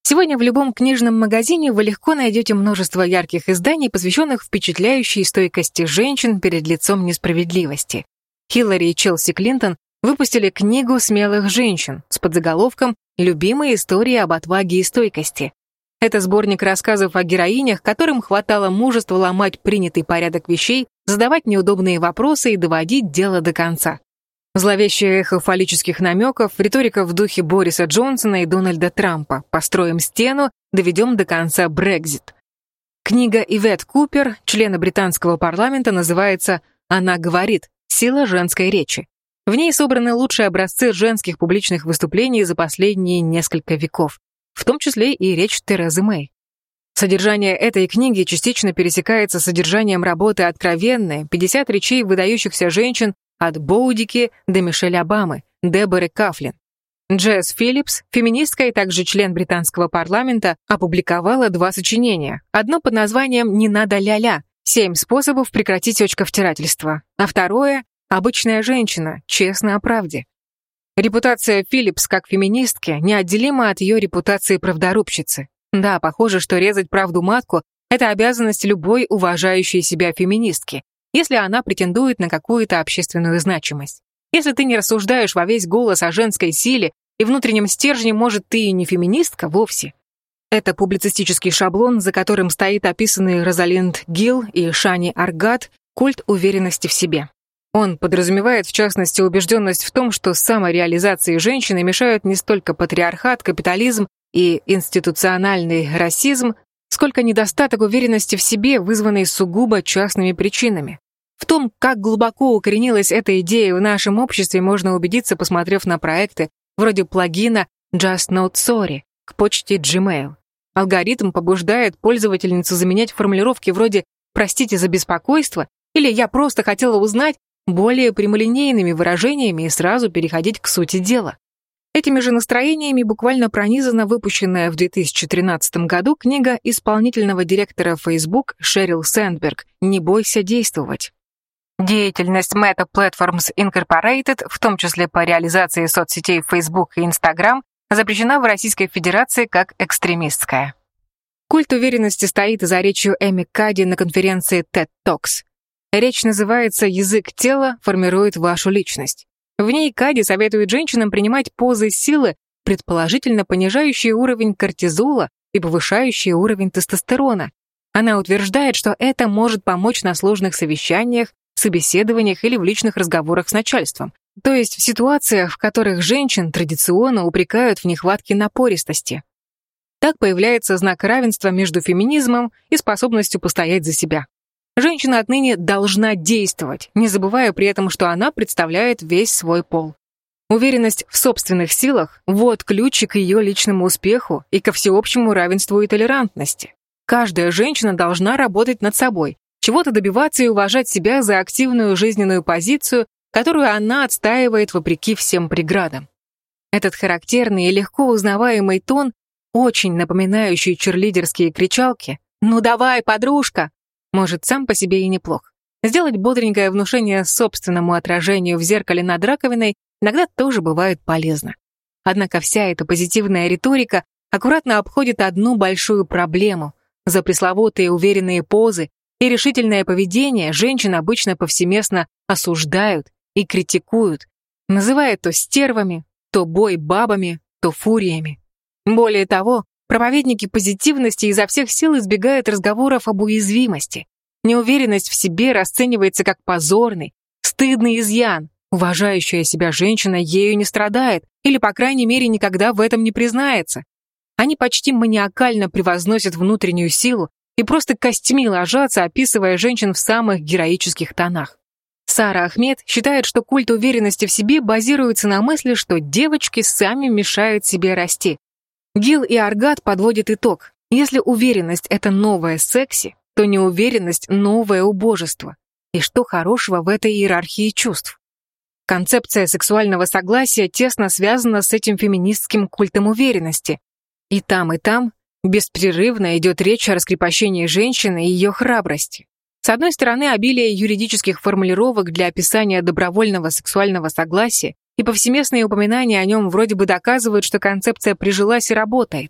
Сегодня в любом книжном магазине вы легко найдете множество ярких изданий, посвященных впечатляющей стойкости женщин перед лицом несправедливости. Хиллари и Челси Клинтон выпустили книгу смелых женщин с подзаголовком «Любимые истории об отваге и стойкости». Это сборник рассказов о героинях, которым хватало мужества ломать принятый порядок вещей, задавать неудобные вопросы и доводить дело до конца. Зловещее эхо фаллических намеков, риторика в духе Бориса Джонсона и Дональда Трампа. Построим стену, доведем до конца Брексит. Книга Ивет Купер, члена британского парламента, называется «Она говорит. Сила женской речи». В ней собраны лучшие образцы женских публичных выступлений за последние несколько веков, в том числе и речь Терезы Мэй. Содержание этой книги частично пересекается с содержанием работы «Откровенная» 50 речей выдающихся женщин от Боудики до Мишель Обамы, Деборы Кафлин. Джесс Филлипс, феминистка и также член британского парламента, опубликовала 2 сочинения. Одно под названием «Не надо ля-ля. 7 способов прекратить очковтирательство», а второе «Обычная женщина. Честно о правде». Репутация Филлипс как феминистки неотделима от ее репутации правдорубщицы. Да, похоже, что резать правду матку — это обязанность любой уважающей себя феминистки, если она претендует на какую-то общественную значимость. Если ты не рассуждаешь во весь голос о женской силе и внутреннем стержне, может, ты и не феминистка вовсе. Это публицистический шаблон, за которым стоит описанный Розалинд Гилл и Шани Аргат культ уверенности в себе. Он подразумевает, в частности, убежденность в том, что самореализации женщины мешают не столько патриархат, капитализм и институциональный расизм, сколько недостаток уверенности в себе, вызванный сугубо частными причинами. В том, как глубоко укоренилась эта идея в нашем обществе, можно убедиться, посмотрев на проекты вроде плагина Just Not Sorry к почте Gmail. Алгоритм побуждает пользовательницу заменять формулировки вроде «простите за беспокойство» или «я просто хотела узнать» более прямолинейными выражениями и сразу переходить к сути дела. Этими же настроениями буквально пронизана выпущенная в 2013 году книга исполнительного директора Facebook Шерил Сэндберг «Не бойся действовать». Деятельность Meta Platforms Incorporated, в том числе по реализации соцсетей Facebook и Instagram, запрещена в Российской Федерации как экстремистская. Культ уверенности стоит за речью Эми Кади на конференции TED Talks. Речь называется «Язык тела формирует вашу личность». В ней Кади советует женщинам принимать позы силы, предположительно понижающие уровень кортизола и повышающие уровень тестостерона. Она утверждает, что это может помочь на сложных совещаниях, собеседованиях или в личных разговорах с начальством, то есть в ситуациях, в которых женщин традиционно упрекают в нехватке напористости. Так появляется знак равенства между феминизмом и способностью постоять за себя. Женщина отныне должна действовать, не забывая при этом, что она представляет весь свой пол. Уверенность в собственных силах – вот ключик к ее личному успеху и ко всеобщему равенству и толерантности. Каждая женщина должна работать над собой, чего-то добиваться и уважать себя за активную жизненную позицию, которую она отстаивает вопреки всем преградам. Этот характерный и легко узнаваемый тон, очень напоминающий черлидерские кричалки «Ну давай, подружка!», может сам по себе и неплох. Сделать бодренькое внушение собственному отражению в зеркале над раковиной иногда тоже бывает полезно. Однако вся эта позитивная риторика аккуратно обходит одну большую проблему. За пресловутые уверенные позы и решительное поведение женщин обычно повсеместно осуждают и критикуют, называя то стервами, то бой-бабами, то фуриями. Более того, проповедники позитивности изо всех сил избегают разговоров об уязвимости. Неуверенность в себе расценивается как позорный, стыдный изъян. Уважающая себя женщина ею не страдает или, по крайней мере, никогда в этом не признается. Они почти маниакально превозносят внутреннюю силу и просто костьми ложатся, описывая женщин в самых героических тонах. Сара Ахмед считает, что культ уверенности в себе базируется на мысли, что девочки сами мешают себе расти. Гилл и Аргат подводят итог. Если уверенность — это новое секси, то неуверенность — новое убожество. И что хорошего в этой иерархии чувств? Концепция сексуального согласия тесно связана с этим феминистским культом уверенности. И там беспрерывно идет речь о раскрепощении женщины и ее храбрости. С одной стороны, обилие юридических формулировок для описания добровольного сексуального согласия и повсеместные упоминания о нем вроде бы доказывают, что концепция прижилась и работает.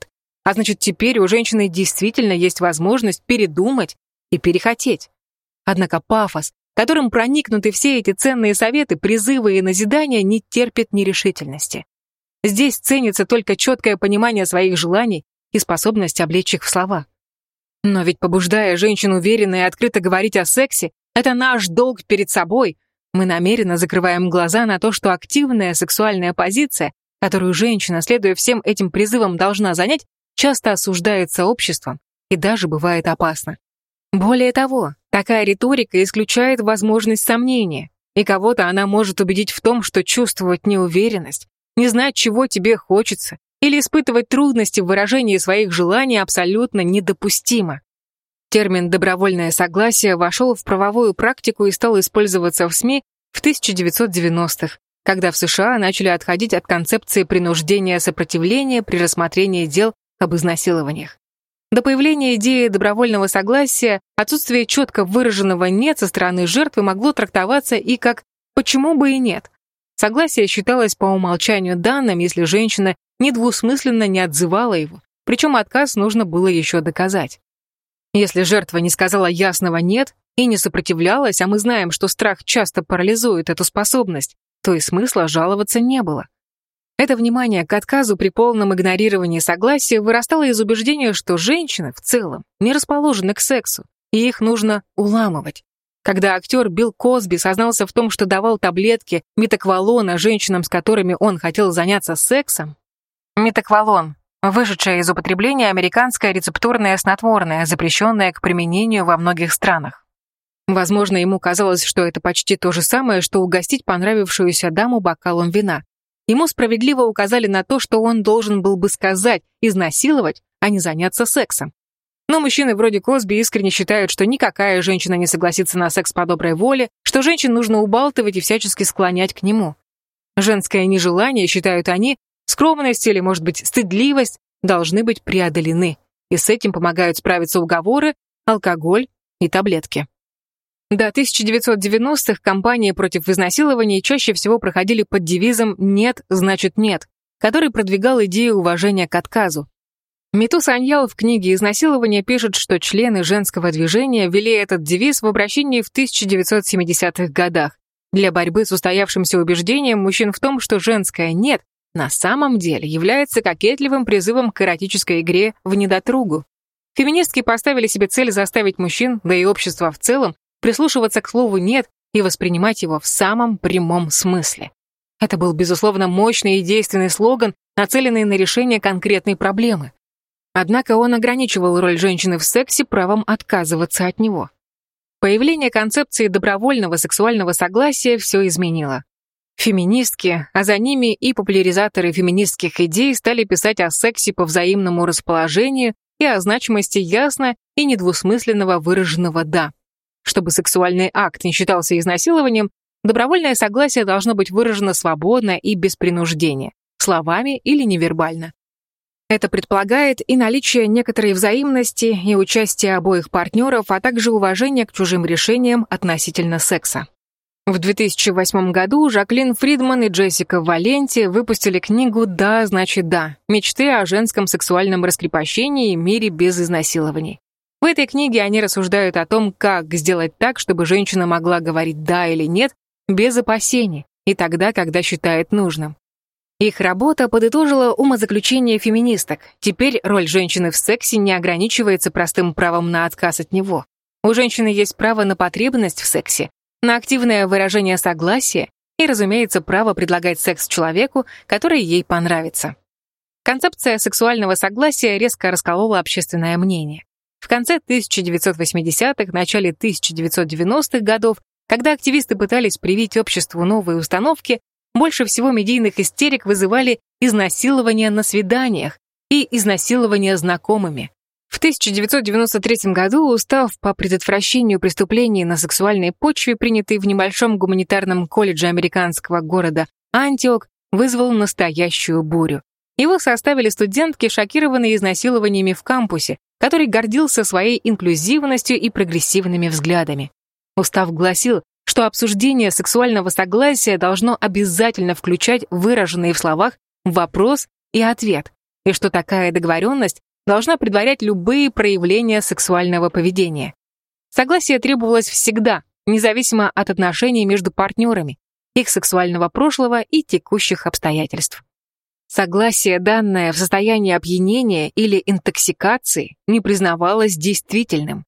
А значит, теперь у женщины действительно есть возможность передумать и перехотеть. Однако пафос, которым проникнуты все эти ценные советы, призывы и назидания, не терпит нерешительности. Здесь ценится только четкое понимание своих желаний и способность облечь их в слова. Но ведь, побуждая женщин уверенно и открыто говорить о сексе, это наш долг перед собой. Мы намеренно закрываем глаза на то, что активная сексуальная позиция, которую женщина, следуя всем этим призывам, должна занять, часто осуждается обществом и даже бывает опасна. Более того, такая риторика исключает возможность сомнения, и кого-то она может убедить в том, что чувствовать неуверенность, не знать, чего тебе хочется, или испытывать трудности в выражении своих желаний абсолютно недопустимо. Термин «добровольное согласие» вошел в правовую практику и стал использоваться в СМИ в 1990-х, когда в США начали отходить от концепции принуждения сопротивления при рассмотрении дел об изнасилованиях. До появления идеи добровольного согласия отсутствие четко выраженного «нет» со стороны жертвы могло трактоваться и как «почему бы и нет». Согласие считалось по умолчанию данным, если женщина недвусмысленно не отзывала его, причем отказ нужно было еще доказать. Если жертва не сказала ясного «нет» и не сопротивлялась, а мы знаем, что страх часто парализует эту способность, то и смысла жаловаться не было. Это внимание к отказу при полном игнорировании согласия вырастало из убеждения, что женщины в целом не расположены к сексу, и их нужно уламывать. Когда актер Билл Косби сознался в том, что давал таблетки метаквалона женщинам, с которыми он хотел заняться сексом. Метаквалон – вышедшее из употребления американское рецептурное снотворное, запрещенное к применению во многих странах. Возможно, ему казалось, что это почти то же самое, что угостить понравившуюся даму бокалом вина. Ему справедливо указали на то, что он должен был бы сказать «изнасиловать», а не заняться сексом. Но мужчины вроде Косби искренне считают, что никакая женщина не согласится на секс по доброй воле, что женщин нужно убалтывать и всячески склонять к нему. Женское нежелание, считают они, скромность или, может быть, стыдливость должны быть преодолены, и с этим помогают справиться уговоры, алкоголь и таблетки. До 1990-х кампании против изнасилований чаще всего проходили под девизом «нет, значит нет», который продвигал идею уважения к отказу. Миту Саньял в книге «Изнасилование» пишет, что члены женского движения ввели этот девиз в обращении в 1970-х годах для борьбы с устоявшимся убеждением мужчин в том, что женское «нет» на самом деле является кокетливым призывом к эротической игре в недотругу. Феминистки поставили себе цель заставить мужчин, да и общество в целом, прислушиваться к слову «нет» и воспринимать его в самом прямом смысле. Это был, безусловно, мощный и действенный слоган, нацеленный на решение конкретной проблемы. Однако он ограничивал роль женщины в сексе правом отказываться от него. Появление концепции добровольного сексуального согласия все изменило. Феминистки, а за ними и популяризаторы феминистских идей стали писать о сексе по взаимному расположению и о значимости ясно и недвусмысленного выраженного «да». Чтобы сексуальный акт не считался изнасилованием, добровольное согласие должно быть выражено свободно и без принуждения, словами или невербально. Это предполагает и наличие некоторой взаимности и участия обоих партнеров, а также уважение к чужим решениям относительно секса. В 2008 году Жаклин Фридман и Джессика Валенти выпустили книгу «Да, значит да. Мечты о женском сексуальном раскрепощении и мире без изнасилований». В этой книге они рассуждают о том, как сделать так, чтобы женщина могла говорить «да» или «нет» без опасений и тогда, когда считает нужным. Их работа подытожила умозаключение феминисток. Теперь роль женщины в сексе не ограничивается простым правом на отказ от него. У женщины есть право на потребность в сексе, на активное выражение согласия и, разумеется, право предлагать секс человеку, который ей понравится. Концепция сексуального согласия резко расколола общественное мнение. В конце 1980-х, начале 1990-х годов, когда активисты пытались привить обществу новые установки, больше всего медийных истерик вызывали изнасилования на свиданиях и изнасилования знакомыми. В 1993 году устав по предотвращению преступлений на сексуальной почве, принятый в небольшом гуманитарном колледже американского города Антиох, вызвал настоящую бурю. Его составили студентки, шокированные изнасилованиями в кампусе, который гордился своей инклюзивностью и прогрессивными взглядами. Устав гласил, что обсуждение сексуального согласия должно обязательно включать выраженные в словах вопрос и ответ, и что такая договоренность должна предварять любые проявления сексуального поведения. Согласие требовалось всегда, независимо от отношений между партнерами, их сексуального прошлого и текущих обстоятельств. Согласие, данное в состоянии опьянения или интоксикации, не признавалось действительным.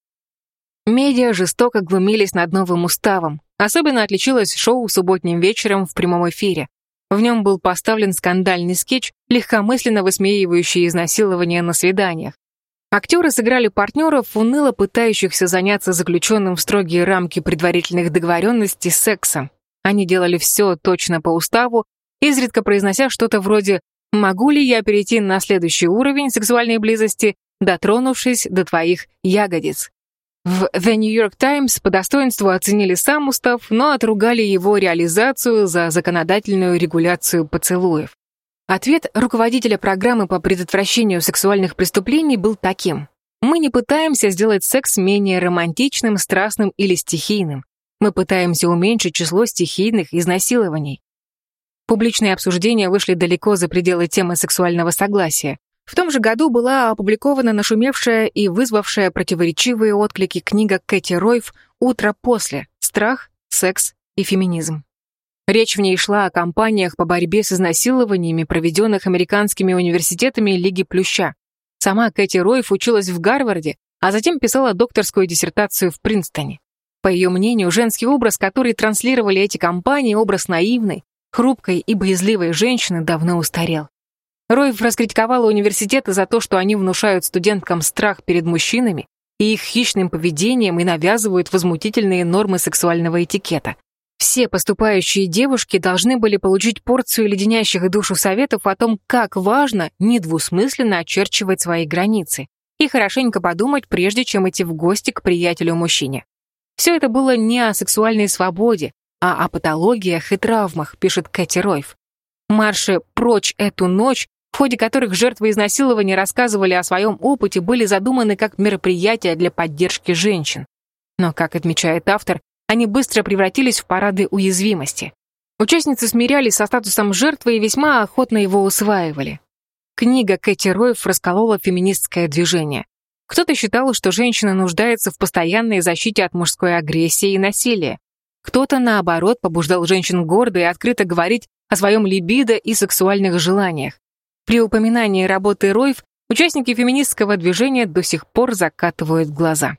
Медиа жестоко глумились над новым уставом. Особенно отличилось шоу «Субботним вечером» в прямом эфире. В нем был поставлен скандальный скетч, легкомысленно высмеивающий изнасилование на свиданиях. Актеры сыграли партнеров, уныло пытающихся заняться заключенным в строгие рамки предварительных договоренностей сексом. Они делали все точно по уставу, изредка произнося что-то вроде «Могу ли я перейти на следующий уровень сексуальной близости, дотронувшись до твоих ягодиц?» В The New York Times по достоинству оценили сам устав, но отругали его реализацию за законодательную регуляцию поцелуев. Ответ руководителя программы по предотвращению сексуальных преступлений был таким: «Мы не пытаемся сделать секс менее романтичным, страстным или стихийным. Мы пытаемся уменьшить число стихийных изнасилований». Публичные обсуждения вышли далеко за пределы темы сексуального согласия. В том же году была опубликована нашумевшая и вызвавшая противоречивые отклики книга Кэти Ройф «Утро после. Страх, секс и феминизм». Речь в ней шла о кампаниях по борьбе с изнасилованиями, проведенных американскими университетами Лиги Плюща. Сама Кэти Ройф училась в Гарварде, а затем писала докторскую диссертацию в Принстоне. По ее мнению, женский образ, который транслировали эти кампании, образ наивной, хрупкой и боязливой женщины, давно устарел. Ройф раскритиковала университеты за то, что они внушают студенткам страх перед мужчинами и их хищным поведением и навязывают возмутительные нормы сексуального этикета. Все поступающие девушки должны были получить порцию леденящих душу советов о том, как важно недвусмысленно очерчивать свои границы и хорошенько подумать, прежде чем идти в гости к приятелю-мужчине. Все это было не о сексуальной свободе, а о патологиях и травмах, пишет Кэти Ройф. Марши «Прочь эту ночь», в ходе которых жертвы изнасилования рассказывали о своем опыте, были задуманы как мероприятия для поддержки женщин. Но, как отмечает автор, они быстро превратились в парады уязвимости. Участницы смирялись со статусом жертвы и весьма охотно его усваивали. Книга Кэти Ройф расколола феминистское движение. Кто-то считал, что женщина нуждается в постоянной защите от мужской агрессии и насилия. Кто-то, наоборот, побуждал женщин гордо и открыто говорить о своем либидо и сексуальных желаниях. При упоминании работы Ройф участники феминистского движения до сих пор закатывают глаза.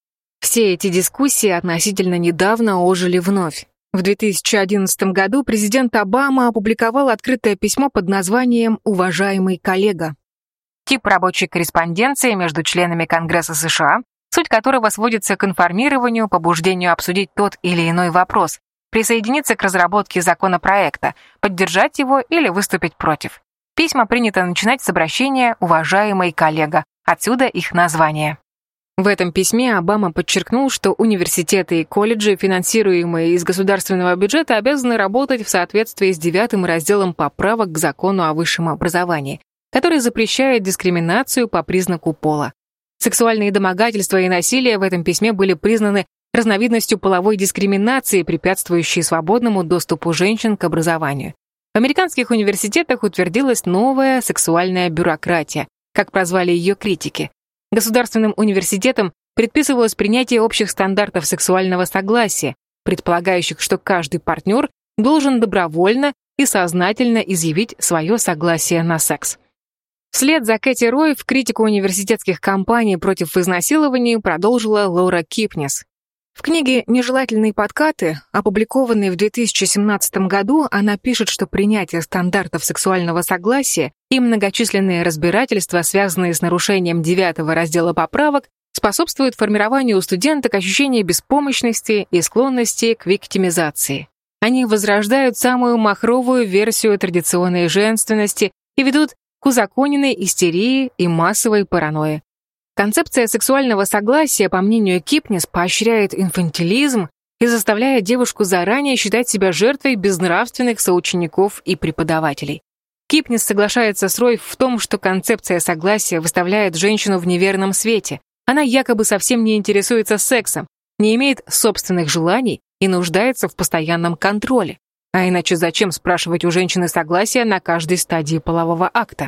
Все эти дискуссии относительно недавно ожили вновь. В 2011 году президент Обама опубликовал открытое письмо под названием «Уважаемый коллега». Тип рабочей корреспонденции между членами Конгресса США, суть которого сводится к информированию, побуждению обсудить тот или иной вопрос, присоединиться к разработке законопроекта, поддержать его или выступить против. Письма принято начинать с обращения «Уважаемый коллега», отсюда их название. В этом письме Обама подчеркнул, что университеты и колледжи, финансируемые из государственного бюджета, обязаны работать в соответствии с 9 разделом поправок к закону о высшем образовании, который запрещает дискриминацию по признаку пола. Сексуальные домогательства и насилие в этом письме были признаны разновидностью половой дискриминации, препятствующей свободному доступу женщин к образованию. В американских университетах утвердилась новая сексуальная бюрократия, как прозвали ее критики. Государственным университетам предписывалось принятие общих стандартов сексуального согласия, предполагающих, что каждый партнер должен добровольно и сознательно изъявить свое согласие на секс. Вслед за Кэти Ройф критику университетских кампаний против изнасилований продолжила Лора Кипнис. В книге «Нежелательные подкаты», опубликованной в 2017 году, она пишет, что принятие стандартов сексуального согласия и многочисленные разбирательства, связанные с нарушением 9 раздела поправок, способствуют формированию у студенток ощущения беспомощности и склонности к виктимизации. Они возрождают самую махровую версию традиционной женственности и ведут к узаконенной истерии и массовой паранойи. Концепция сексуального согласия, по мнению Кипнис, поощряет инфантилизм и заставляет девушку заранее считать себя жертвой безнравственных соучеников и преподавателей. Кипнис соглашается с Ройф в том, что концепция согласия выставляет женщину в неверном свете. Она якобы совсем не интересуется сексом, не имеет собственных желаний и нуждается в постоянном контроле. А иначе зачем спрашивать у женщины согласия на каждой стадии полового акта?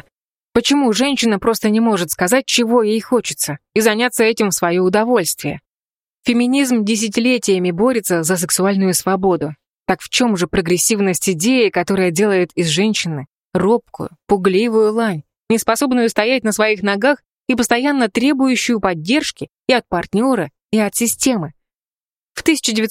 Почему женщина просто не может сказать, чего ей хочется, и заняться этим в свое удовольствие? Феминизм десятилетиями борется за сексуальную свободу. Так в чем же прогрессивность идеи, которая делает из женщины робкую, пугливую лань, неспособную стоять на своих ногах и постоянно требующую поддержки и от партнера, и от системы? В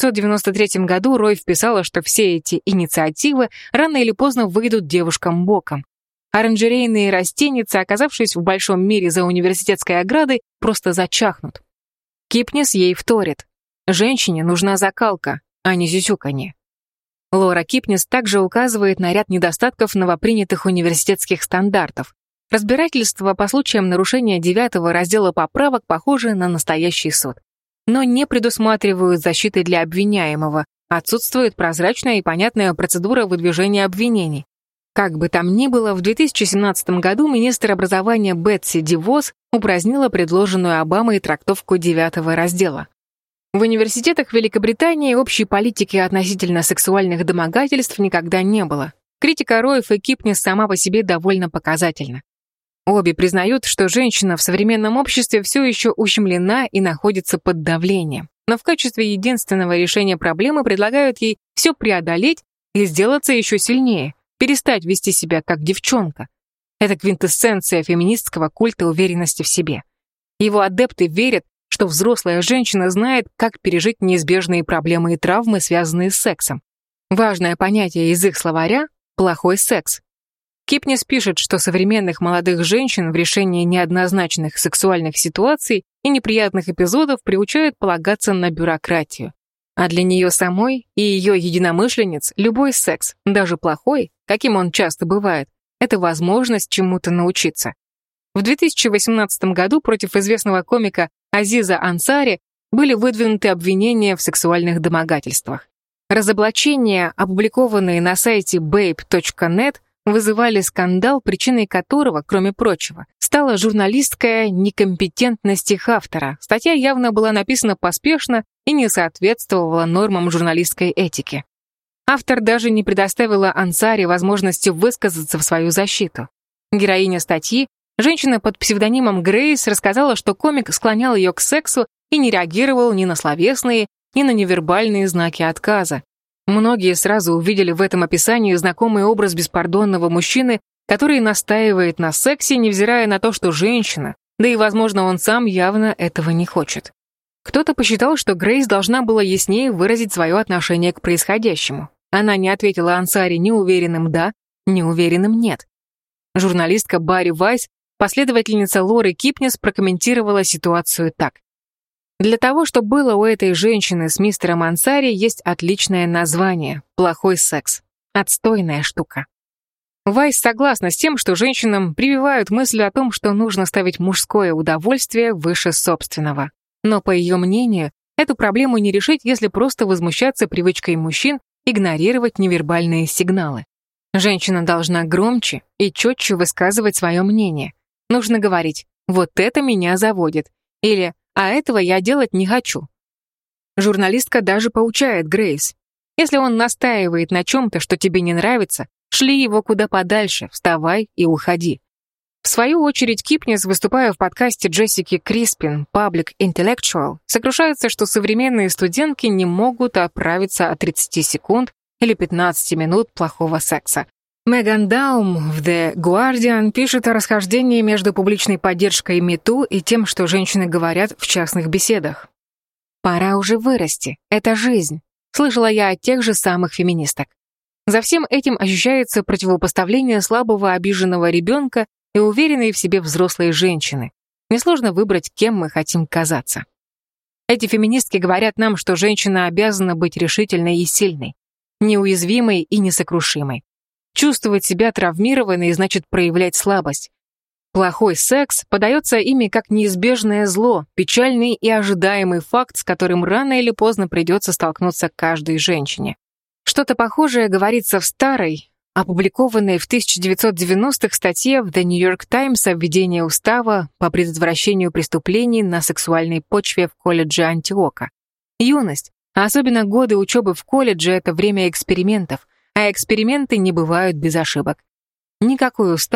1993 году Рой вписала, что все эти инициативы рано или поздно выйдут девушкам боком. Оранжерейные растеницы, оказавшись в большом мире за университетской оградой, просто зачахнут. Кипнис ей вторит. Женщине нужна закалка, а не сюсюканье. Лора Кипнис также указывает на ряд недостатков новопринятых университетских стандартов. Разбирательства по случаям нарушения 9 раздела поправок похожи на настоящий суд, но не предусматривают защиты для обвиняемого, отсутствует прозрачная и понятная процедура выдвижения обвинений. Как бы там ни было, в 2017 году министр образования Бетси DeVos упразднила предложенную Обамой трактовку 9 раздела. В университетах Великобритании общей политики относительно сексуальных домогательств никогда не было. Критика Роев и Кипнис сама по себе довольно показательна. Обе признают, что женщина в современном обществе все еще ущемлена и находится под давлением, но в качестве единственного решения проблемы предлагают ей все преодолеть и сделаться еще сильнее, перестать вести себя как девчонка. Это квинтэссенция феминистского культа уверенности в себе. Его адепты верят, что взрослая женщина знает, как пережить неизбежные проблемы и травмы, связанные с сексом. Важное понятие из их словаря – плохой секс. Кипнис пишет, что современных молодых женщин в решении неоднозначных сексуальных ситуаций и неприятных эпизодов приучают полагаться на бюрократию. А для нее самой и ее единомышленниц любой секс, даже плохой, каким он часто бывает, это возможность чему-то научиться. В 2018 году против известного комика Азиза Ансари были выдвинуты обвинения в сексуальных домогательствах. Разоблачения, опубликованные на сайте babe.net, вызывали скандал, причиной которого, кроме прочего, стала журналистская некомпетентность их автора. Статья явно была написана поспешно и не соответствовала нормам журналистской этики. Автор даже не предоставила Ансари возможности высказаться в свою защиту. Героиня статьи, женщина под псевдонимом Грейс, рассказала, что комик склонял ее к сексу и не реагировал ни на словесные, ни на невербальные знаки отказа. Многие сразу увидели в этом описании знакомый образ беспардонного мужчины, который настаивает на сексе, невзирая на то, что женщина, да и, возможно, он сам явно этого не хочет. Кто-то посчитал, что Грейс должна была яснее выразить свое отношение к происходящему. Она не ответила Ансари ни уверенным «да», ни уверенным «нет». Журналистка Барри Вайс, последовательница Лоры Кипнис, прокомментировала ситуацию так. Для того, что было у этой женщины с мистером Ансари, есть отличное название – плохой секс. Отстойная штука. Вайс согласна с тем, что женщинам прививают мысль о том, что нужно ставить мужское удовольствие выше собственного. Но, по ее мнению, эту проблему не решить, если просто возмущаться привычкой мужчин игнорировать невербальные сигналы. Женщина должна громче и четче высказывать свое мнение. Нужно говорить «вот это меня заводит» или «а этого я делать не хочу». Журналистка даже поучает Грейс. Если он настаивает на чем-то, что тебе не нравится, шли его куда подальше, вставай и уходи. В свою очередь, Кипнис, выступая в подкасте Джессики Криспин «Public Intellectual», сокрушается, что современные студентки не могут оправиться от 30 секунд или 15 минут плохого секса. Меган Даум в The Guardian пишет о расхождении между публичной поддержкой МИТУ и тем, что женщины говорят в частных беседах. «Пора уже вырасти. Это жизнь», — слышала я от тех же самых феминисток. За всем этим ощущается противопоставление слабого обиженного ребенка и уверенной в себе взрослой женщины. Несложно выбрать, кем мы хотим казаться. Эти феминистки говорят нам, что женщина обязана быть решительной и сильной, неуязвимой и несокрушимой. Чувствовать себя травмированной значит проявлять слабость. Плохой секс подается ими как неизбежное зло, печальный и ожидаемый факт, с которым рано или поздно придется столкнуться каждой женщине. Что-то похожее говорится в старой, опубликованной в 1990-х статье в The New York Times о введении устава по предотвращению преступлений на сексуальной почве в колледже Антиока. Юность, а особенно годы учебы в колледже — это время экспериментов, а эксперименты не бывают без ошибок. Никакой устав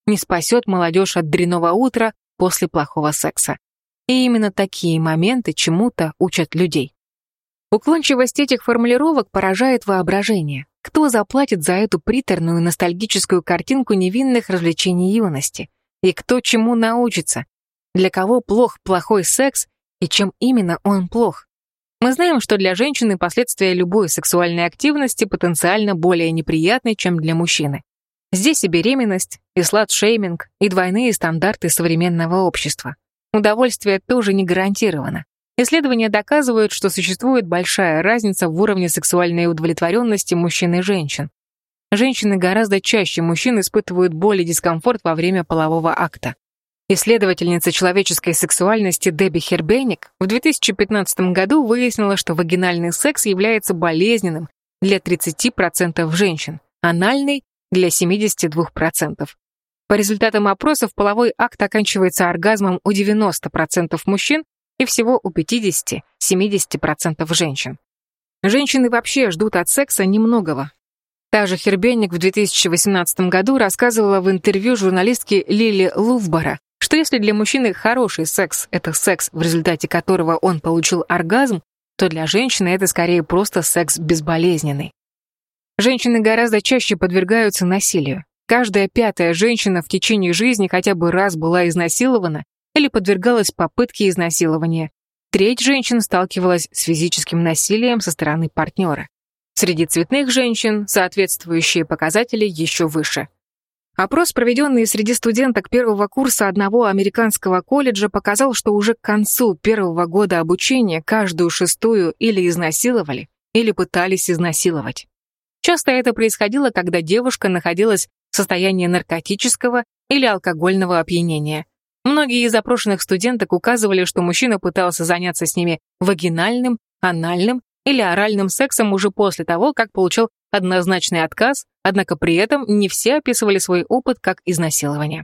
не спасет молодежь от дрянного утра после плохого секса. И именно такие моменты чему-то учат людей. Уклончивость этих формулировок поражает воображение. Кто заплатит за эту приторную ностальгическую картинку невинных развлечений юности? И кто чему научится? Для кого плох плохой секс и чем именно он плох? Мы знаем, что для женщины последствия любой сексуальной активности потенциально более неприятны, чем для мужчины. Здесь и беременность, и слат-шейминг, и двойные стандарты современного общества. Удовольствие тоже не гарантировано. Исследования доказывают, что существует большая разница в уровне сексуальной удовлетворенности мужчин и женщин. Женщины гораздо чаще мужчин испытывают боль и дискомфорт во время полового акта. Исследовательница человеческой сексуальности Дебби Хербеник в 2015 году выяснила, что вагинальный секс является болезненным для 30% женщин, анальный – для 72%. По результатам опросов половой акт оканчивается оргазмом у 90% мужчин и всего у 50-70% женщин. Женщины вообще ждут от секса немногого. Та же Хербеник в 2018 году рассказывала в интервью журналистке Лили Лувбора, что если для мужчины хороший секс – это секс, в результате которого он получил оргазм, то для женщины это скорее просто секс безболезненный. Женщины гораздо чаще подвергаются насилию. Каждая пятая женщина в течение жизни хотя бы раз была изнасилована или подвергалась попытке изнасилования. Треть женщин сталкивалась с физическим насилием со стороны партнера. Среди цветных женщин соответствующие показатели еще выше. Опрос, проведенный среди студенток первого курса одного американского колледжа, показал, что уже к концу первого года обучения каждую шестую или изнасиловали, или пытались изнасиловать. Часто это происходило, когда девушка находилась в состоянии наркотического или алкогольного опьянения. Многие из опрошенных студенток указывали, что мужчина пытался заняться с ними вагинальным, анальным или оральным сексом уже после того, как получил однозначный отказ, однако при этом не все описывали свой опыт как изнасилование.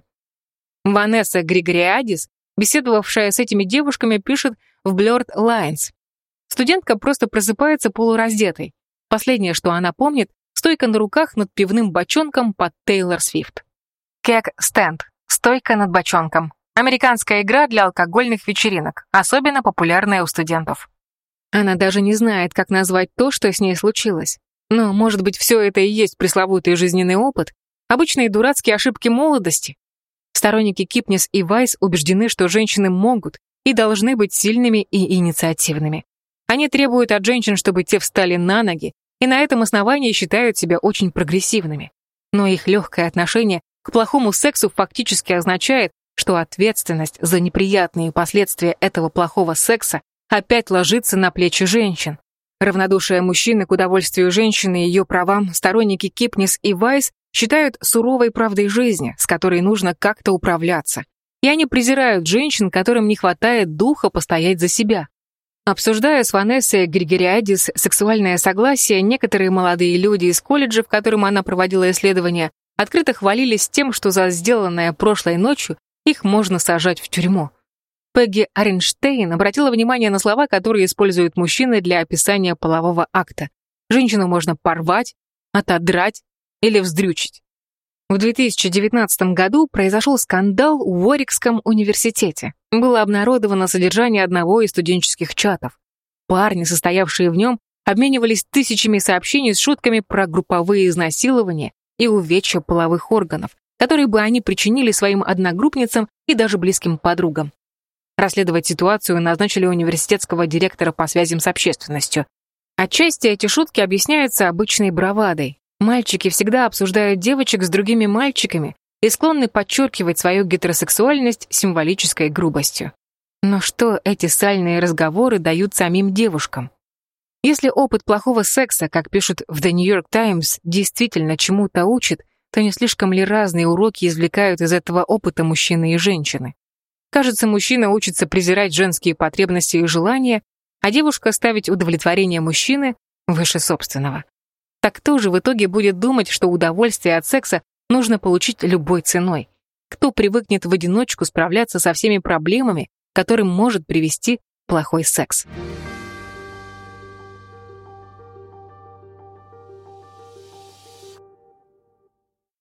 Ванесса Григориадис, беседовавшая с этими девушками, пишет в Blurred Lines. Студентка просто просыпается полураздетой. Последнее, что она помнит, стойка на руках над пивным бочонком под Тейлор Свифт. Кег-стенд. Стойка над бочонком. Американская игра для алкогольных вечеринок, особенно популярная у студентов. Она даже не знает, как назвать то, что с ней случилось. Но, может быть, все это и есть пресловутый жизненный опыт, обычные дурацкие ошибки молодости. Сторонники Кипнис и Вайс убеждены, что женщины могут и должны быть сильными и инициативными. Они требуют от женщин, чтобы те встали на ноги, и на этом основании считают себя очень прогрессивными. Но их легкое отношение к плохому сексу фактически означает, что ответственность за неприятные последствия этого плохого секса опять ложится на плечи женщин. Равнодушие мужчины к удовольствию женщины и ее правам сторонники Кипнис и Вайс считают суровой правдой жизни, с которой нужно как-то управляться. И они презирают женщин, которым не хватает духа постоять за себя. Обсуждая с Ванессой Григориадис сексуальное согласие, некоторые молодые люди из колледжа, в котором она проводила исследования, открыто хвалились тем, что за сделанное прошлой ночью их можно сажать в тюрьму. Пегги Аренштейн обратила внимание на слова, которые используют мужчины для описания полового акта. Женщину можно порвать, отодрать или вздрючить. В 2019 году произошел скандал в Уорикском университете. Было обнародовано содержание одного из студенческих чатов. Парни, состоявшие в нем, обменивались тысячами сообщений с шутками про групповые изнасилования и увечья половых органов, которые бы они причинили своим одногруппницам и даже близким подругам. Расследовать ситуацию назначили университетского директора по связям с общественностью. Отчасти эти шутки объясняются обычной бравадой. Мальчики всегда обсуждают девочек с другими мальчиками и склонны подчеркивать свою гетеросексуальность символической грубостью. Но что эти сальные разговоры дают самим девушкам? Если опыт плохого секса, как пишут в The New York Times, действительно чему-то учит, то не слишком ли разные уроки извлекают из этого опыта мужчины и женщины? Кажется, мужчина учится презирать женские потребности и желания, а девушка ставить удовлетворение мужчины выше собственного. Так кто же в итоге будет думать, что удовольствие от секса нужно получить любой ценой? Кто привыкнет в одиночку справляться со всеми проблемами, к которым может привести плохой секс?